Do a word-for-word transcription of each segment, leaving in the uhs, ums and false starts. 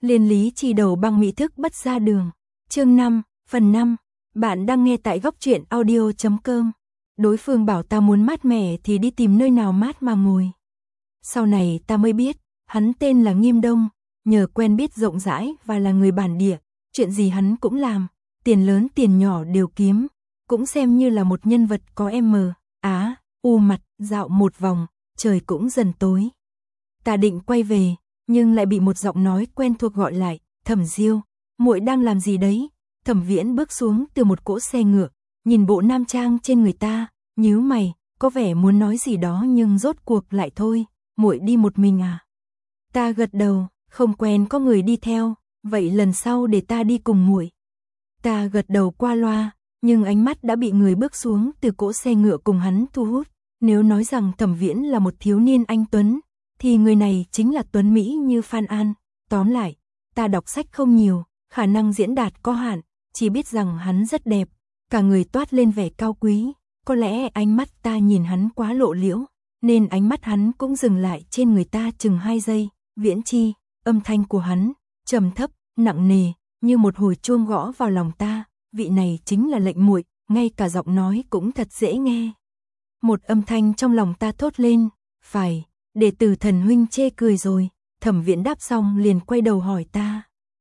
Liên lý chi đầu băng mỹ thức bất ra đường. Chương năm, phần năm. Bạn đang nghe tại góc truyện audio chấm com. Đối phương bảo ta muốn mát mẻ thì đi tìm nơi nào mát mà ngồi. Sau này ta mới biết, hắn tên là Nghiêm Đông, nhờ quen biết rộng rãi và là người bản địa, chuyện gì hắn cũng làm, tiền lớn tiền nhỏ đều kiếm, cũng xem như là một nhân vật có em á, u mặt, dạo một vòng, trời cũng dần tối. Ta định quay về, nhưng lại bị một giọng nói quen thuộc gọi lại, Thẩm Diêu, muội đang làm gì đấy? Thẩm Viễn bước xuống từ một cỗ xe ngựa, nhìn bộ nam trang trên người ta, nhíu mày, có vẻ muốn nói gì đó nhưng rốt cuộc lại thôi, muội đi một mình à? Ta gật đầu, không quen có người đi theo, vậy lần sau để ta đi cùng muội. Ta gật đầu qua loa, nhưng ánh mắt đã bị người bước xuống từ cỗ xe ngựa cùng hắn thu hút. Nếu nói rằng Thẩm Viễn là một thiếu niên anh tuấn, thì người này chính là tuấn Mỹ như Phan An. Tóm lại, ta đọc sách không nhiều, khả năng diễn đạt có hạn, chỉ biết rằng hắn rất đẹp, cả người toát lên vẻ cao quý. Có lẽ ánh mắt ta nhìn hắn quá lộ liễu, nên ánh mắt hắn cũng dừng lại trên người ta chừng hai giây. Viễn Chi, âm thanh của hắn, trầm thấp, nặng nề, như một hồi chuông gõ vào lòng ta, vị này chính là lệnh muội, ngay cả giọng nói cũng thật dễ nghe. Một âm thanh trong lòng ta thốt lên, phải, đệ tử Thần huynh chê cười rồi. Thẩm Viễn đáp xong liền quay đầu hỏi ta.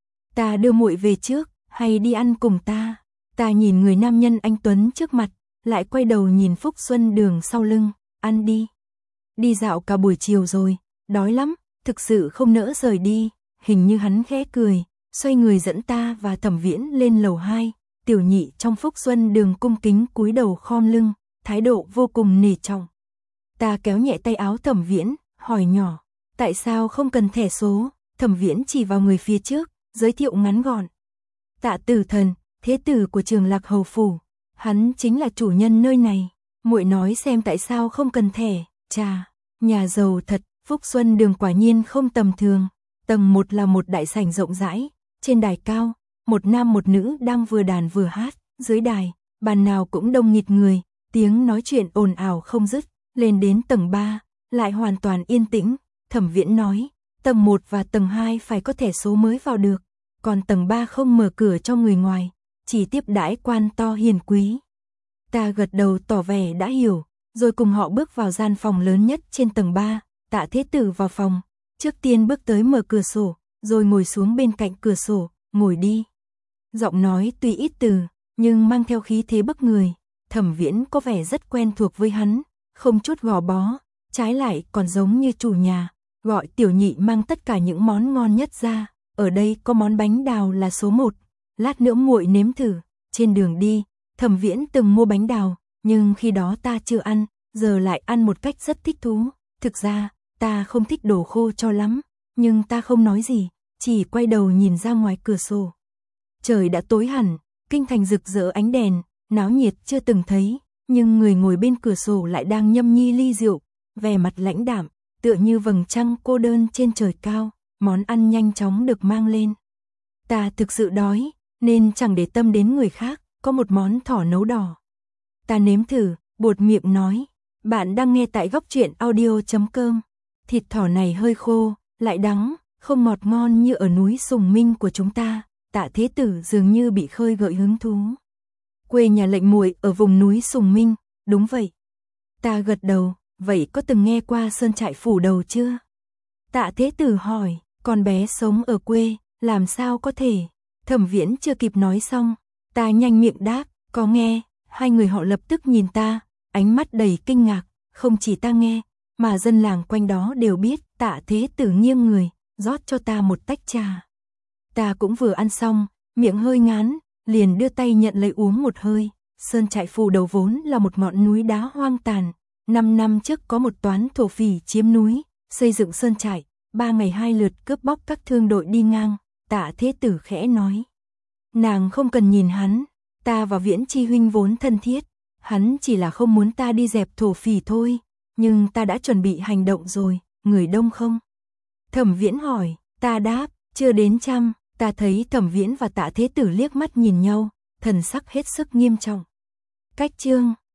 Ta đưa muội về trước, hay đi ăn cùng ta? Ta nhìn người nam nhân anh tuấn trước mặt, lại quay đầu nhìn Phúc Xuân Đường sau lưng, ăn đi. Đi dạo cả buổi chiều rồi, đói lắm, thực sự không nỡ rời đi. Hình như hắn khẽ cười, xoay người dẫn ta và Thẩm Viễn lên lầu hai. Tiểu nhị trong Phúc Xuân Đường cung kính cúi đầu khom lưng, thái độ vô cùng nể trọng. Ta kéo nhẹ tay áo Thẩm Viễn, hỏi nhỏ, tại sao không cần thẻ số? Thẩm Viễn chỉ vào người phía trước, giới thiệu ngắn gọn. Tạ Tử Thần, thế tử của Trường Lạc Hầu phủ, hắn chính là chủ nhân nơi này. Muội nói xem tại sao không cần thẻ? Chà, nhà giàu thật. Phúc Xuân Đường quả nhiên không tầm thường. Tầng một là một đại sảnh rộng rãi, trên đài cao, một nam một nữ đang vừa đàn vừa hát, dưới đài, bàn nào cũng đông nghịt người, tiếng nói chuyện ồn ào không dứt. Lên đến tầng ba, lại hoàn toàn yên tĩnh. Thẩm Viễn nói, tầng một và tầng hai phải có thẻ số mới vào được, còn tầng ba không mở cửa cho người ngoài, chỉ tiếp đãi quan to hiền quý. Ta gật đầu tỏ vẻ đã hiểu, rồi cùng họ bước vào gian phòng lớn nhất trên tầng ba. Tạ Thế Tử vào phòng, trước tiên bước tới mở cửa sổ, rồi ngồi xuống bên cạnh cửa sổ, ngồi đi. Giọng nói tuy ít từ, nhưng mang theo khí thế bức người. Thẩm Viễn có vẻ rất quen thuộc với hắn, không chút gò bó, trái lại còn giống như chủ nhà, gọi tiểu nhị mang tất cả những món ngon nhất ra. Ở đây có món bánh đào là số một, lát nữa muội nếm thử. Trên đường đi, Thẩm Viễn từng mua bánh đào, nhưng khi đó ta chưa ăn, giờ lại ăn một cách rất thích thú. Thực ra, ta không thích đồ khô cho lắm, nhưng ta không nói gì, chỉ quay đầu nhìn ra ngoài cửa sổ. Trời đã tối hẳn, kinh thành rực rỡ ánh đèn, náo nhiệt chưa từng thấy, nhưng người ngồi bên cửa sổ lại đang nhâm nhi ly rượu, vẻ mặt lãnh đạm, tựa như vầng trăng cô đơn trên trời cao. Món ăn nhanh chóng được mang lên. Ta thực sự đói, nên chẳng để tâm đến người khác, có một món thỏ nấu đỏ. Ta nếm thử, buột miệng nói, bạn đang nghe tại góc truyện audio chấm com. Thịt thỏ này hơi khô, lại đắng, không ngọt ngon như ở núi Sùng Minh của chúng ta. Tạ Thế Tử dường như bị khơi gợi hứng thú. Quê nhà lệnh muội ở vùng núi Sùng Minh, đúng vậy. Ta gật đầu, vậy có từng nghe qua Sơn Trại Phủ Đầu chưa? Tạ Thế Tử hỏi, con bé sống ở quê, làm sao có thể? Thẩm Viễn chưa kịp nói xong, ta nhanh miệng đáp, có nghe. Hai người họ lập tức nhìn ta, ánh mắt đầy kinh ngạc, không chỉ ta nghe, mà dân làng quanh đó đều biết. Tạ Thế Tử nghiêng người, rót cho ta một tách trà. Ta cũng vừa ăn xong, miệng hơi ngán, liền đưa tay nhận lấy uống một hơi. Sơn Trại Phủ Đầu vốn là một ngọn núi đá hoang tàn. Năm năm trước có một toán thổ phỉ chiếm núi, xây dựng sơn trại, ba ngày hai lượt cướp bóc các thương đội đi ngang. Tạ Thế Tử khẽ nói, nàng không cần nhìn hắn, ta và Viễn Chi huynh vốn thân thiết, hắn chỉ là không muốn ta đi dẹp thổ phỉ thôi, nhưng ta đã chuẩn bị hành động rồi. Người đông không? Thẩm Viễn hỏi. Ta đáp, chưa đến trăm. Ta thấy Thẩm Viễn và Tạ Thế Tử liếc mắt nhìn nhau, thần sắc hết sức nghiêm trọng. Cách chương